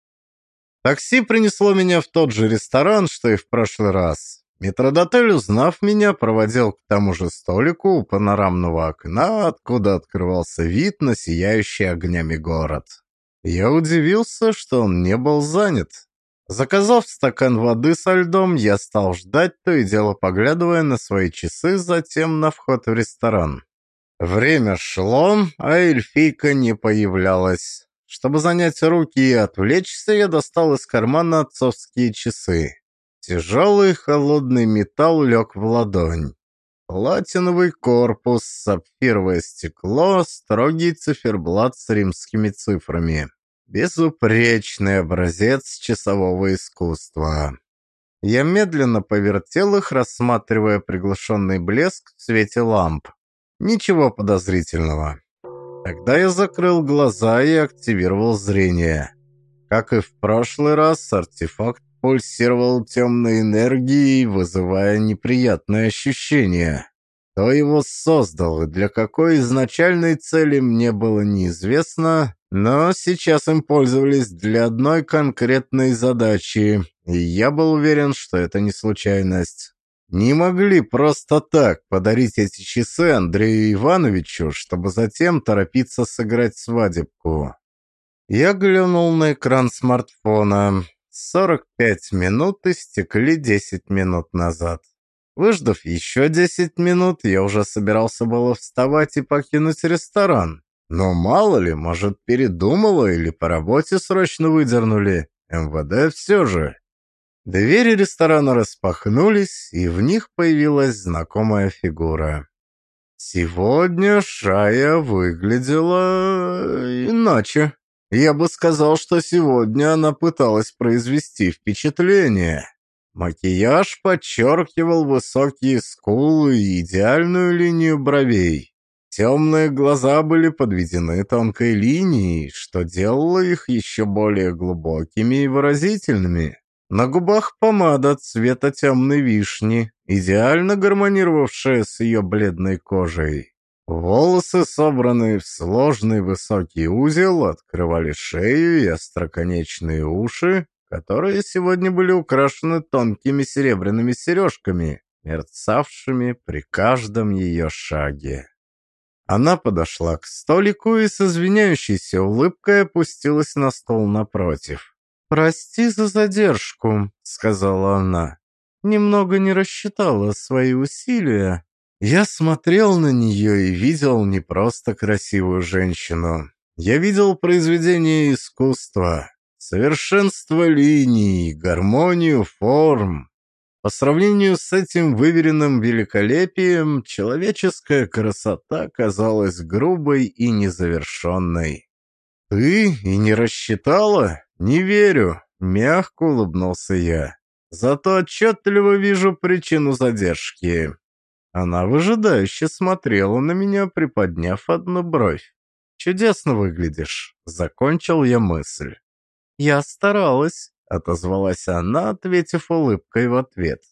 Такси принесло меня в тот же ресторан, что и в прошлый раз. Метрдотель, узнав меня, проводил к тому же столику у панорамного окна, откуда открывался вид на сияющий огнями город. Я удивился, что он не был занят. Заказав стакан воды со льдом, я стал ждать, то и дело поглядывая на свои часы, затем на вход в ресторан. Время шло, а эльфийка не появлялась. Чтобы занять руки и отвлечься, я достал из кармана отцовские часы. Тяжелый холодный металл лег в ладонь. Платиновый корпус, сапфировое стекло, строгий циферблат с римскими цифрами. Безупречный образец часового искусства. Я медленно повертел их, рассматривая приглушенный блеск в свете ламп. Ничего подозрительного. Тогда я закрыл глаза и активировал зрение. Как и в прошлый раз, артефакт пульсировал темной энергией, вызывая неприятные ощущения. Кто его создал и для какой изначальной цели мне было неизвестно, но сейчас им пользовались для одной конкретной задачи, и я был уверен, что это не случайность. Не могли просто так подарить эти часы Андрею Ивановичу, чтобы затем торопиться сыграть свадебку. Я глянул на экран смартфона. сорок пять минут истекли десять минут назад. Выждав еще десять минут, я уже собирался было вставать и покинуть ресторан. Но мало ли, может, передумала или по работе срочно выдернули. МВД все же. Двери ресторана распахнулись, и в них появилась знакомая фигура. Сегодня Шая выглядела иначе. Я бы сказал, что сегодня она пыталась произвести впечатление. Макияж подчеркивал высокие скулы и идеальную линию бровей. Темные глаза были подведены тонкой линией, что делало их еще более глубокими и выразительными. На губах помада цвета темной вишни, идеально гармонировавшая с ее бледной кожей. Волосы, собранные в сложный высокий узел, открывали шею и остроконечные уши, которые сегодня были украшены тонкими серебряными сережками, мерцавшими при каждом ее шаге. Она подошла к столику и с извиняющейся улыбкой опустилась на стол напротив. «Прости за задержку», — сказала она. «Немного не рассчитала свои усилия». Я смотрел на нее и видел не просто красивую женщину. Я видел произведение искусства, совершенство линий, гармонию форм. По сравнению с этим выверенным великолепием, человеческая красота казалась грубой и незавершенной. «Ты и не рассчитала? Не верю», — мягко улыбнулся я. «Зато отчетливо вижу причину задержки». Она выжидающе смотрела на меня, приподняв одну бровь. «Чудесно выглядишь», — закончил я мысль. «Я старалась», — отозвалась она, ответив улыбкой в ответ.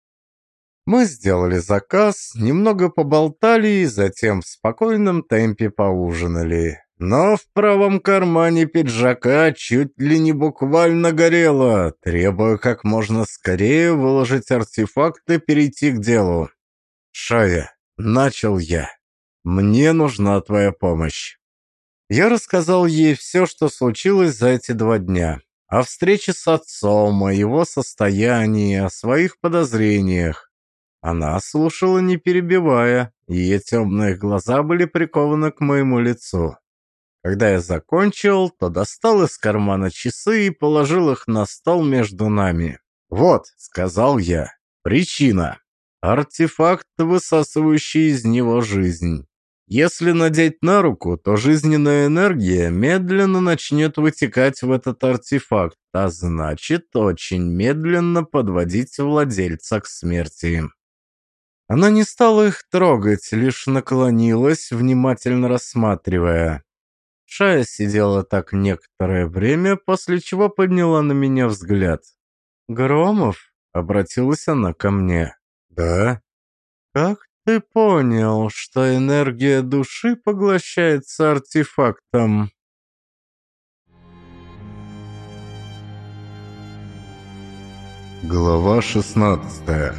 Мы сделали заказ, немного поболтали и затем в спокойном темпе поужинали. Но в правом кармане пиджака чуть ли не буквально горело, требуя как можно скорее выложить артефакт и перейти к делу. «Шая», — начал я, — «мне нужна твоя помощь». Я рассказал ей все, что случилось за эти два дня. О встрече с отцом, о его состоянии, о своих подозрениях. Она слушала, не перебивая, и ее темные глаза были прикованы к моему лицу. Когда я закончил, то достал из кармана часы и положил их на стол между нами. «Вот», — сказал я, — «причина. Артефакт, высасывающий из него жизнь. Если надеть на руку, то жизненная энергия медленно начнет вытекать в этот артефакт, а значит, очень медленно подводить владельца к смерти». Она не стала их трогать, лишь наклонилась, внимательно рассматривая. Шая сидела так некоторое время, после чего подняла на меня взгляд. «Громов?» — обратилась она ко мне. «Да». «Как ты понял, что энергия души поглощается артефактом?» Глава шестнадцатая.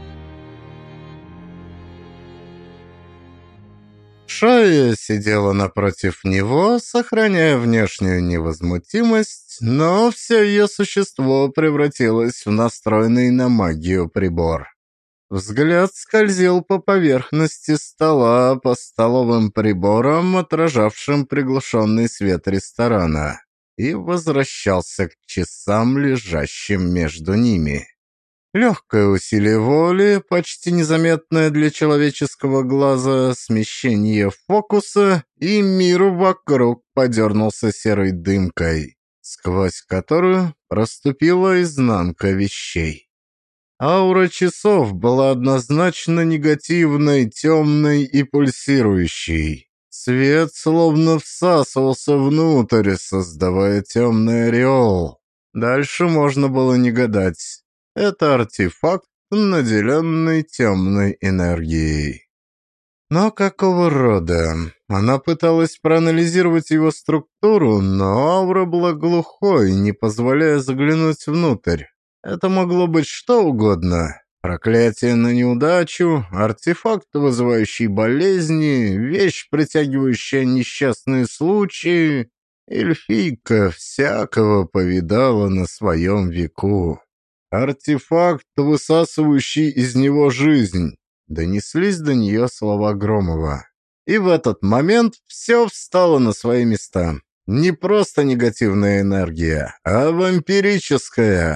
Шая сидела напротив него, сохраняя внешнюю невозмутимость, но все ее существо превратилось в настроенный на магию прибор. Взгляд скользил по поверхности стола, по столовым приборам, отражавшим приглушенный свет ресторана, и возвращался к часам, лежащим между ними. Легкое усилие воли, почти незаметное для человеческого глаза, смещение фокуса, и мир вокруг подернулся серой дымкой, сквозь которую проступила изнанка вещей. Аура часов была однозначно негативной, темной и пульсирующей. Свет словно всасывался внутрь, создавая темный ореол. Дальше можно было не гадать. Это артефакт, наделенный темной энергией. Но какого рода? Она пыталась проанализировать его структуру, но аура была глухой, не позволяя заглянуть внутрь. Это могло быть что угодно. Проклятие на неудачу, артефакт, вызывающий болезни, вещь, притягивающая несчастные случаи. Эльфийка всякого повидала на своем веку. «Артефакт, высасывающий из него жизнь», — донеслись до нее слова Громова. И в этот момент все встало на свои места. Не просто негативная энергия, а вампирическая.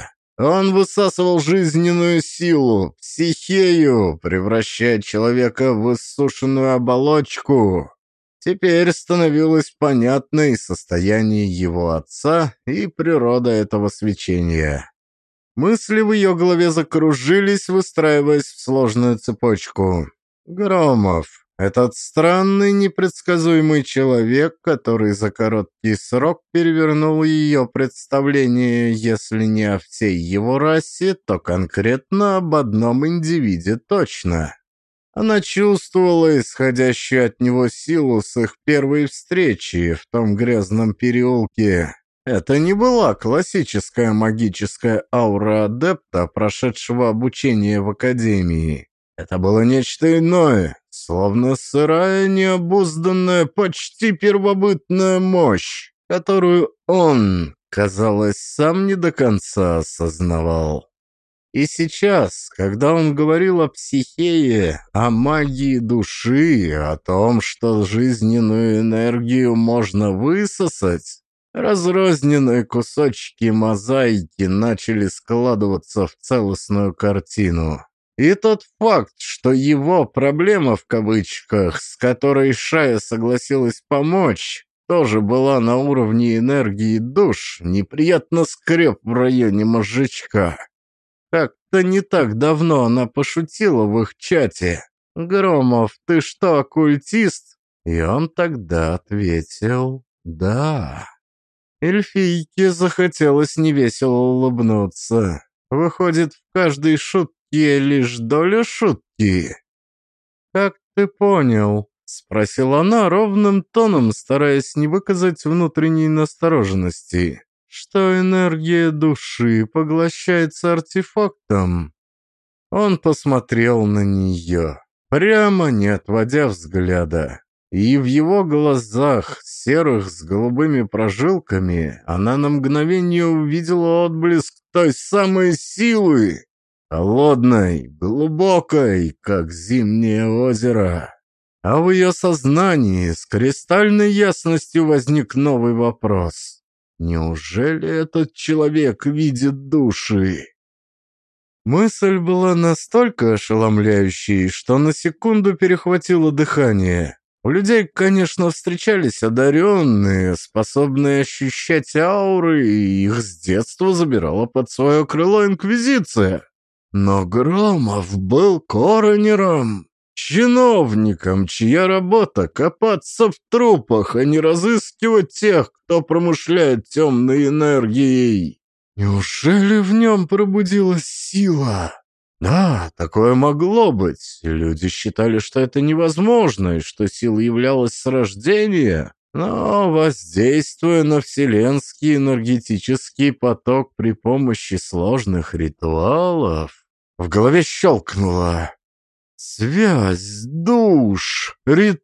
Он высасывал жизненную силу, психею, превращая человека в иссушенную оболочку. Теперь становилось понятно и состояние его отца, и природа этого свечения. Мысли в ее голове закружились, выстраиваясь в сложную цепочку. Громов. Этот странный, непредсказуемый человек, который за короткий срок перевернул ее представление, если не о всей его расе, то конкретно об одном индивиде точно. Она чувствовала исходящую от него силу с их первой встречи в том грязном переулке. Это не была классическая магическая аура адепта, прошедшего обучение в академии. Это было нечто иное, словно сырая, необузданная, почти первобытная мощь, которую он, казалось, сам не до конца осознавал. И сейчас, когда он говорил о психее, о магии души, о том, что жизненную энергию можно высосать, разрозненные кусочки мозаики начали складываться в целостную картину. И тот факт, что его проблема в кавычках, с которой Шая согласилась помочь, тоже была на уровне энергии душ, неприятно скреб в районе мозжечка. Как-то не так давно она пошутила в их чате: «Громов, ты что, оккультист?» И он тогда ответил: «Да». Эльфийке захотелось невесело улыбнуться. Выходит, в каждой шутке лишь доля шутки. «Как ты понял?» — спросила она ровным тоном, стараясь не выказать внутренней настороженности. «Что энергия души поглощается артефактом?» Он посмотрел на нее, прямо не отводя взгляда. И в его глазах, серых с голубыми прожилками, она на мгновение увидела отблеск той самой силы, холодной, глубокой, как зимнее озеро. А в ее сознании с кристальной ясностью возник новый вопрос. Неужели этот человек видит души? Мысль была настолько ошеломляющей, что на секунду перехватило дыхание. У людей, конечно, встречались одаренные, способные ощущать ауры, и их с детства забирала под свое крыло Инквизиция. Но Громов был коронером, чиновником, чья работа — копаться в трупах, а не разыскивать тех, кто промышляет темной энергией. Неужели в нем пробудилась сила? Да, такое могло быть. Люди считали, что это невозможно, и что сила являлась с рождения. Но, воздействуя на вселенский энергетический поток при помощи сложных ритуалов, в голове щелкнуло. Связь душ,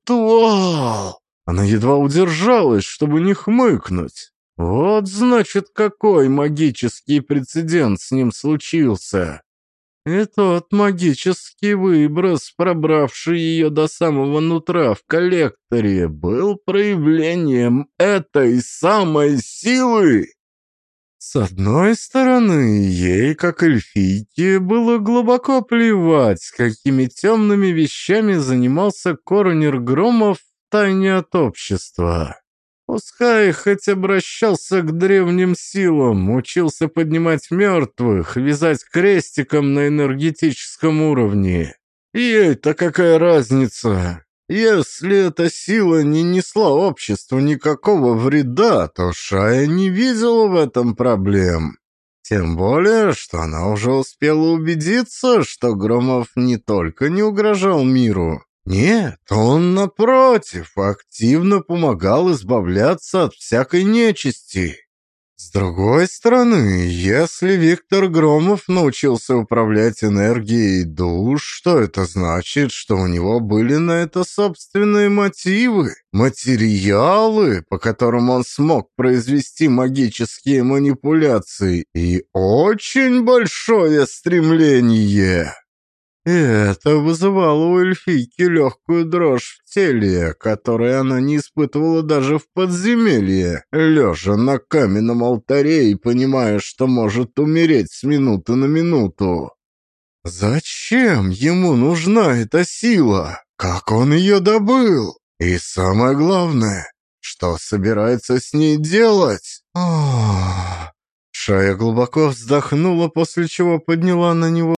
ритуал. Она едва удержалась, чтобы не хмыкнуть. Вот значит, какой магический прецедент с ним случился. И тот магический выброс, пробравший ее до самого нутра в коллекторе, был проявлением этой самой силы. С одной стороны, ей, как эльфийке, было глубоко плевать, какими темными вещами занимался коронер Громов втайне от общества. Пускай хоть обращался к древним силам, учился поднимать мертвых, вязать крестиком на энергетическом уровне. Ей-то какая разница? Если эта сила не несла обществу никакого вреда, то Шая не видела в этом проблем. Тем более, что она уже успела убедиться, что Громов не только не угрожал миру. Нет, он, напротив, активно помогал избавляться от всякой нечисти. С другой стороны, если Виктор Громов научился управлять энергией душ, что это значит, что у него были на это собственные мотивы, материалы, по которым он смог произвести магические манипуляции, и очень большое стремление. И это вызывало у эльфийки легкую дрожь в теле, которой она не испытывала даже в подземелье, лежа на каменном алтаре и понимая, что может умереть с минуты на минуту. Зачем ему нужна эта сила? Как он ее добыл? И самое главное, что собирается с ней делать? Ах. Шая глубоко вздохнула, после чего подняла на него